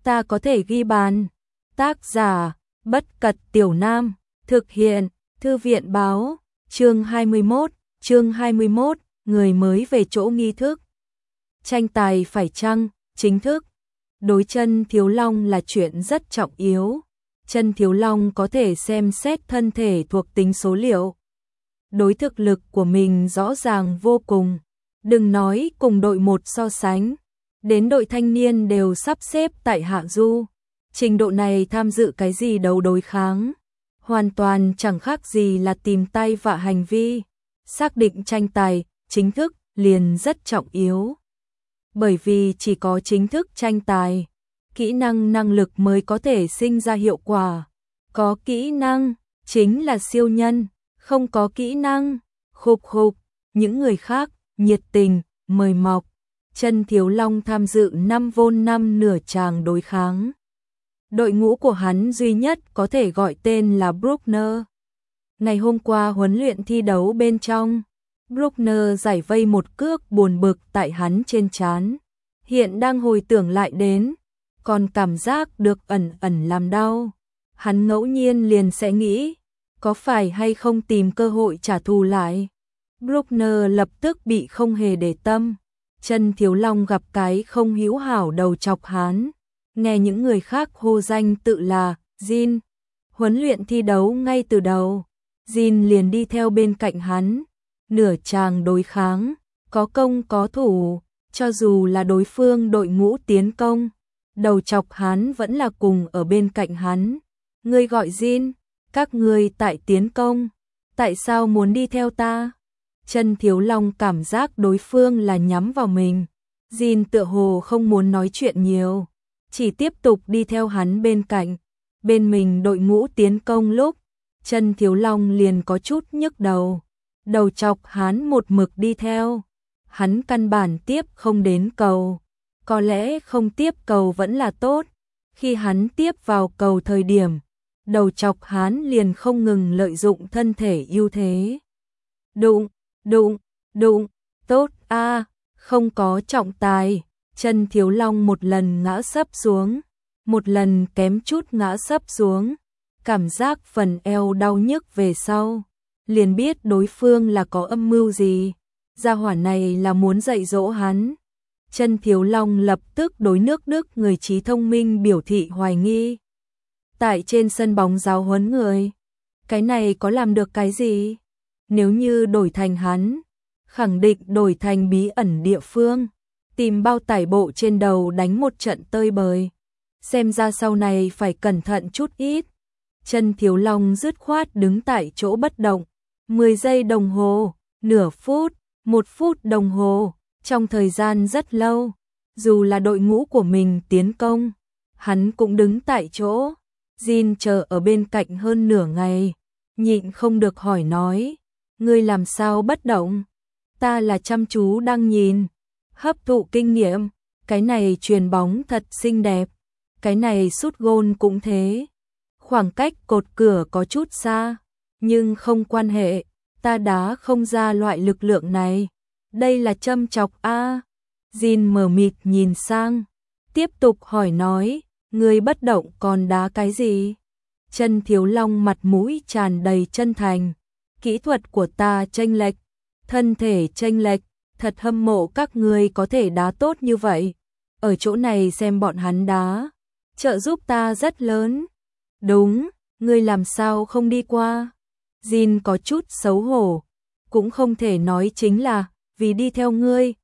ta có thể ghi bàn. Tác giả, Bất Cật Tiểu Nam, thực hiện, Thư viện báo, chương 21, người mới về chỗ nghi thức. Tranh tài phải chăng, chính thức. Đối chân thiếu long là chuyện rất trọng yếu. Chân thiếu long có thể xem xét thân thể thuộc tính số liệu. Đối thực lực của mình rõ ràng vô cùng. Đừng nói cùng đội 1 so sánh. Đến đội thanh niên đều sắp xếp tại hạ du. Trình độ này tham dự cái gì đấu đối kháng. Hoàn toàn chẳng khác gì là tìm tay vạ hành vi. Xác định tranh tài, chính thức, liền rất trọng yếu. Bởi vì chỉ có chính thức tranh tài, kỹ năng năng lực mới có thể sinh ra hiệu quả. Có kỹ năng, chính là siêu nhân, không có kỹ năng, khục khục, những người khác, nhiệt tình, mời mọc. Chân thiếu long tham dự 5v5 nửa tràng đối kháng. Đội ngũ của hắn duy nhất có thể gọi tên là Bruckner. Ngày hôm qua huấn luyện thi đấu bên trong, Bruckner giải vây một cước buồn bực tại hắn trên trán. Hiện đang hồi tưởng lại đến, còn cảm giác được ẩn ẩn làm đau. Hắn ngẫu nhiên liền sẽ nghĩ, có phải hay không tìm cơ hội trả thù lại. Bruckner lập tức bị không hề để tâm. Chân thiếu long gặp cái không hữu hảo đầu chọc hắn. Nghe những người khác hô danh tự là Jin. Huấn luyện thi đấu ngay từ đầu, Jin liền đi theo bên cạnh hắn. Nửa tràng đối kháng, có công có thủ, cho dù là đối phương đội ngũ tiến công, đầu chọc hắn vẫn là cùng ở bên cạnh hắn. Ngươi gọi Jin, các ngươi tại tiến công, tại sao muốn đi theo ta? Chân thiếu long cảm giác đối phương là nhắm vào mình. Jin tựa hồ không muốn nói chuyện nhiều, chỉ tiếp tục đi theo hắn bên cạnh. Bên mình đội ngũ tiến công lúc, chân thiếu long liền có chút nhức đầu. Đầu chọc hắn một mực đi theo. Hắn căn bản tiếp không đến cầu. Có lẽ không tiếp cầu vẫn là tốt. Khi hắn tiếp vào cầu thời điểm, đầu chọc hắn liền không ngừng lợi dụng thân thể ưu thế. Đụng, đụng, đụng, tốt a, không có trọng tài. Chân thiếu long một lần ngã sấp xuống, một lần kém chút ngã sấp xuống. Cảm giác phần eo đau nhức về sau, liền biết đối phương là có âm mưu gì. Gia hỏa này là muốn dạy dỗ hắn. Chân thiếu long lập tức đối nước Đức người trí thông minh biểu thị hoài nghi. Tại trên sân bóng giáo huấn người, cái này có làm được cái gì? Nếu như đổi thành hắn, khẳng định đổi thành bí ẩn địa phương, tìm bao tải bộ trên đầu đánh một trận tơi bời. Xem ra sau này phải cẩn thận chút ít. Chân thiếu long dứt khoát đứng tại chỗ bất động. 10 giây đồng hồ, nửa phút, 1 phút đồng hồ, trong thời gian rất lâu. Dù là đội ngũ của mình tiến công, hắn cũng đứng tại chỗ. Jin chờ ở bên cạnh hơn nửa ngày, nhịn không được hỏi nói, ngươi làm sao bất động? Ta là chăm chú đang nhìn, hấp thụ kinh nghiệm, cái này chuyền bóng thật xinh đẹp, cái này sút gôn cũng thế. Khoảng cách cột cửa có chút xa, nhưng không quan hệ, ta đá không ra loại lực lượng này. Đây là châm chọc a. Jin mờ mịt nhìn sang, tiếp tục hỏi nói, ngươi bất động còn đá cái gì? Chân thiếu long mặt mũi tràn đầy chân thành, kỹ thuật của ta chênh lệch, thân thể chênh lệch, thật hâm mộ các ngươi có thể đá tốt như vậy. Ở chỗ này xem bọn hắn đá, trợ giúp ta rất lớn. Đúng, ngươi làm sao không đi qua? Jin có chút xấu hổ, cũng không thể nói chính là vì đi theo ngươi,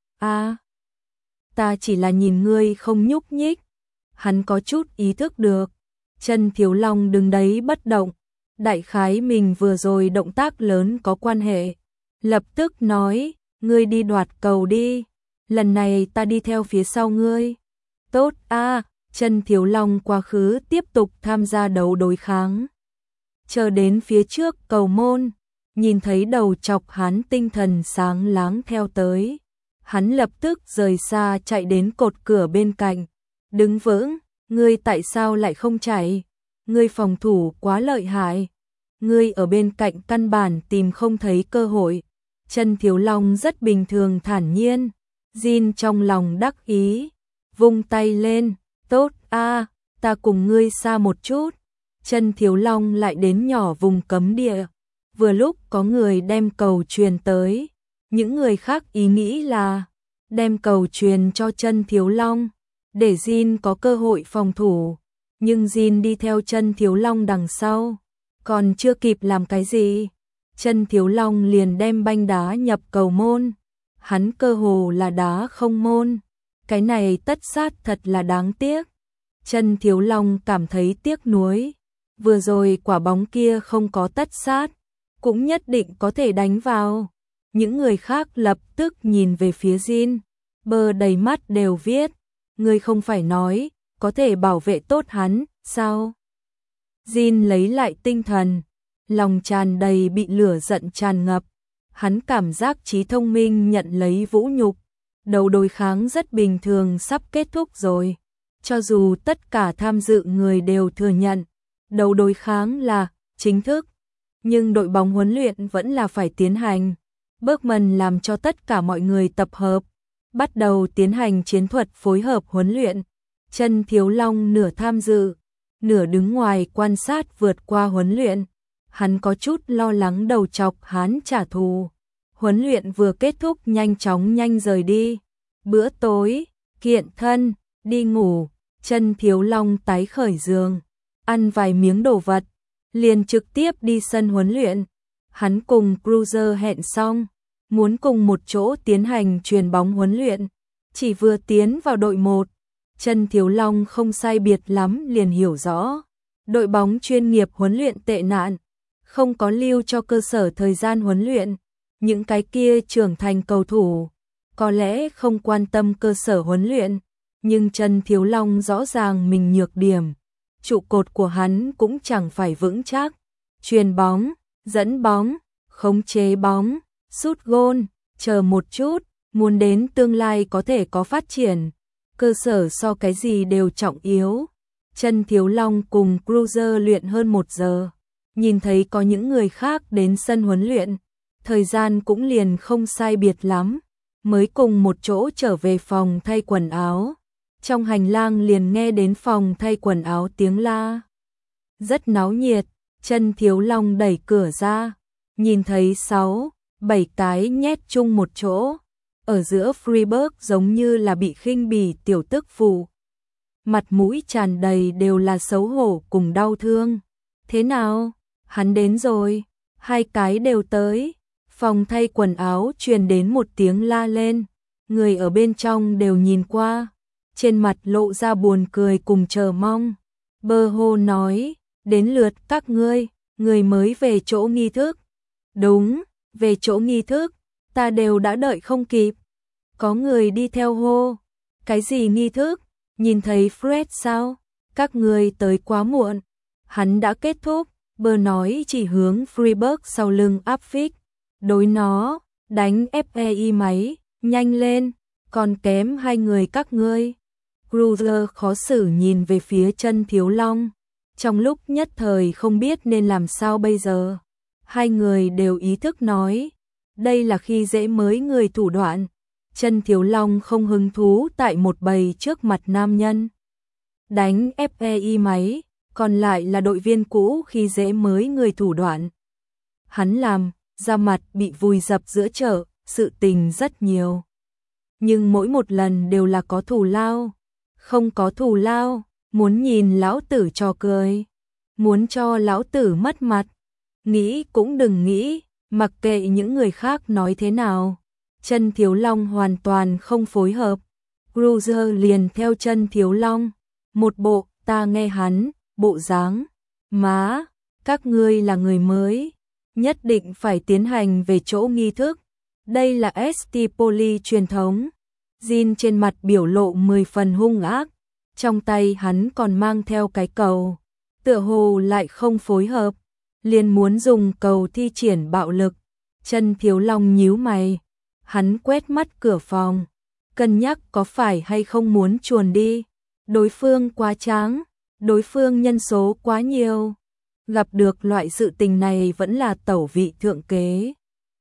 ta chỉ là nhìn ngươi không nhúc nhích. Hắn có chút ý thức được, chân thiếu long đứng đấy bất động, đại khái mình vừa rồi động tác lớn có quan hệ. Lập tức nói, ngươi đi đoạt cầu đi, lần này ta đi theo phía sau ngươi. Tốt a. Chân thiếu long quá khứ tiếp tục tham gia đấu đối kháng. Chờ đến phía trước cầu môn, nhìn thấy đầu chọc hắn tinh thần sáng láng theo tới. Hắn lập tức rời xa chạy đến cột cửa bên cạnh. Đứng vững, ngươi tại sao lại không chạy? Ngươi phòng thủ quá lợi hại. Ngươi ở bên cạnh căn bản tìm không thấy cơ hội. Chân thiếu long rất bình thường thản nhiên. Jin trong lòng đắc ý, vung tay lên. Tốt a, ta cùng ngươi xa một chút. Chân Thiếu Long lại đến nhỏ vùng cấm địa. Vừa lúc có người đem cầu truyền tới. Những người khác ý nghĩ là đem cầu truyền cho Chân Thiếu Long, để Jin có cơ hội phòng thủ. Nhưng Jin đi theo Chân Thiếu Long đằng sau. Còn chưa kịp làm cái gì, Chân Thiếu Long liền đem banh đá nhập cầu môn. Hắn cơ hồ là đá không môn. Cái này tất sát thật là đáng tiếc. Chân Thiếu Long cảm thấy tiếc nuối. Vừa rồi quả bóng kia không có tất sát, cũng nhất định có thể đánh vào. Những người khác lập tức nhìn về phía Jin, bờ đầy mắt đều viết, ngươi không phải nói, có thể bảo vệ tốt hắn, sao? Jin lấy lại tinh thần, lòng tràn đầy bị lửa giận tràn ngập. Hắn cảm giác trí thông minh nhận lấy vũ nhục. Đầu đối kháng rất bình thường sắp kết thúc rồi. Cho dù tất cả tham dự người đều thừa nhận, đầu đối kháng là chính thức, nhưng đội bóng huấn luyện vẫn là phải tiến hành. Bergman làm cho tất cả mọi người tập hợp, bắt đầu tiến hành chiến thuật phối hợp huấn luyện. Chân Thiếu Long nửa tham dự, nửa đứng ngoài quan sát vượt qua huấn luyện. Hắn có chút lo lắng đầu chọc hắn trả thù. Huấn luyện vừa kết thúc nhanh chóng rời đi. Bữa tối, kiện thân, đi ngủ. Chân Thiếu Long tái khởi giường, ăn vài miếng đồ vật, liền trực tiếp đi sân huấn luyện. Hắn cùng Cruiser hẹn xong, muốn cùng một chỗ tiến hành chuyền bóng huấn luyện. Chỉ vừa tiến vào đội 1, Chân Thiếu Long không sai biệt lắm liền hiểu rõ. Đội bóng chuyên nghiệp huấn luyện tệ nạn, không có lưu cho cơ sở thời gian huấn luyện. Những cái kia trưởng thành cầu thủ, có lẽ không quan tâm cơ sở huấn luyện, nhưng Chân Thiếu Long rõ ràng mình nhược điểm. Trụ cột của hắn cũng chẳng phải vững chắc. Chuyền bóng, dẫn bóng, khống chế bóng, sút gôn, chờ một chút, muốn đến tương lai có thể có phát triển. Cơ sở so cái gì đều trọng yếu. Chân Thiếu Long cùng Cruiser luyện hơn 1 giờ. Nhìn thấy có những người khác đến sân huấn luyện, thời gian cũng liền không sai biệt lắm, mới cùng một chỗ trở về phòng thay quần áo. Trong hành lang liền nghe đến phòng thay quần áo tiếng la. Rất náo nhiệt, Chân Thiếu Long đẩy cửa ra, nhìn thấy 6, 7 cái nhét chung một chỗ. Ở giữa Freeberg giống như là bị khinh bỉ tiểu tức phụ. Mặt mũi tràn đầy đều là xấu hổ cùng đau thương. Thế nào? Hắn đến rồi. 2 cái đều tới. Phòng thay quần áo truyền đến một tiếng la lên. Người ở bên trong đều nhìn qua. Trên mặt lộ ra buồn cười cùng chờ mong. Bơ hô nói, đến lượt các ngươi, người mới về chỗ nghi thức. Đúng, về chỗ nghi thức, ta đều đã đợi không kịp. Có người đi theo hô, cái gì nghi thức, nhìn thấy Fred sao? Các ngươi tới quá muộn. Hắn đã kết thúc, Bơ nói chỉ hướng Freeberg sau lưng áp phích. Đối nó, đánh FEI máy, nhanh lên, còn kém 2 người các ngươi. Cruiser khó xử nhìn về phía Chân Thiếu Long, trong lúc nhất thời không biết nên làm sao bây giờ. 2 người đều ý thức nói, đây là khi dễ mới người thủ đoạn. Chân Thiếu Long không hứng thú tại một bầy trước mặt nam nhân. Đánh FEI máy, còn lại là đội viên cũ khi dễ mới người thủ đoạn. Hắn làm, da mặt bị vùi dập giữa chợ, sự tình rất nhiều. Nhưng mỗi một lần đều là có thù lao. Không có thù lao, muốn nhìn lão tử trò cười, muốn cho lão tử mất mặt. Nghĩ cũng đừng nghĩ, mặc kệ những người khác nói thế nào. Chân Thiếu Long hoàn toàn không phối hợp. Cruiser liền theo Chân Thiếu Long, một bộ ta nghe hắn, bộ dáng. Má, các ngươi là người mới, nhất định phải tiến hành về chỗ nghi thức. Đây là ST Poly truyền thống. Jin trên mặt biểu lộ 10 phần hung ác, trong tay hắn còn mang theo cái cầu, tựa hồ lại không phối hợp, liền muốn dùng cầu thi triển bạo lực. Chân Thiếu Long nhíu mày, hắn quét mắt cửa phòng, cân nhắc có phải hay không muốn chuồn đi. Đối phương quá tráng, đối phương nhân số quá nhiều, gặp được loại sự tình này vẫn là tẩu vị thượng kế.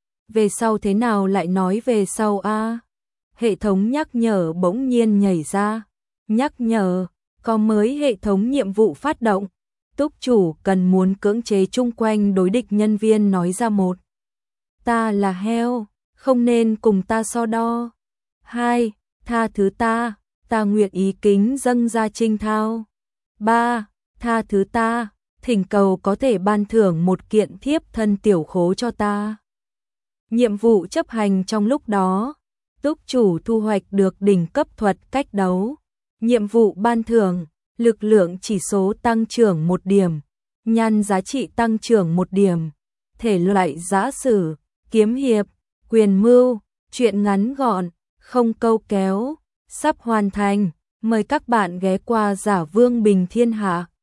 Về sau thế nào lại nói về sau a? Hệ thống nhắc nhở bỗng nhiên nhảy ra, nhắc nhở, Có mới hệ thống nhiệm vụ phát động. Túc chủ cần muốn cưỡng chế chung quanh đối địch nhân viên nói ra một. Ta là heo, không nên cùng ta so đo. 2. Tha thứ ta nguyện ý kính dâng ra trinh thao. 3. Tha thứ ta, thỉnh cầu có thể ban thưởng một kiện thiếp thân tiểu khố cho ta. Nhiệm vụ chấp hành trong lúc đó, túc chủ thu hoạch được đỉnh cấp thuật cách đấu. Nhiệm vụ ban thưởng, lực lượng chỉ số tăng trưởng 1 điểm, nhan giá trị tăng trưởng 1 điểm, thể loại giã sử, kiếm hiệp, quyền mưu, truyện ngắn gọn, không câu kéo, sắp hoàn thành. Mời các bạn ghé qua Giả Vương Bình Thiên Hạ.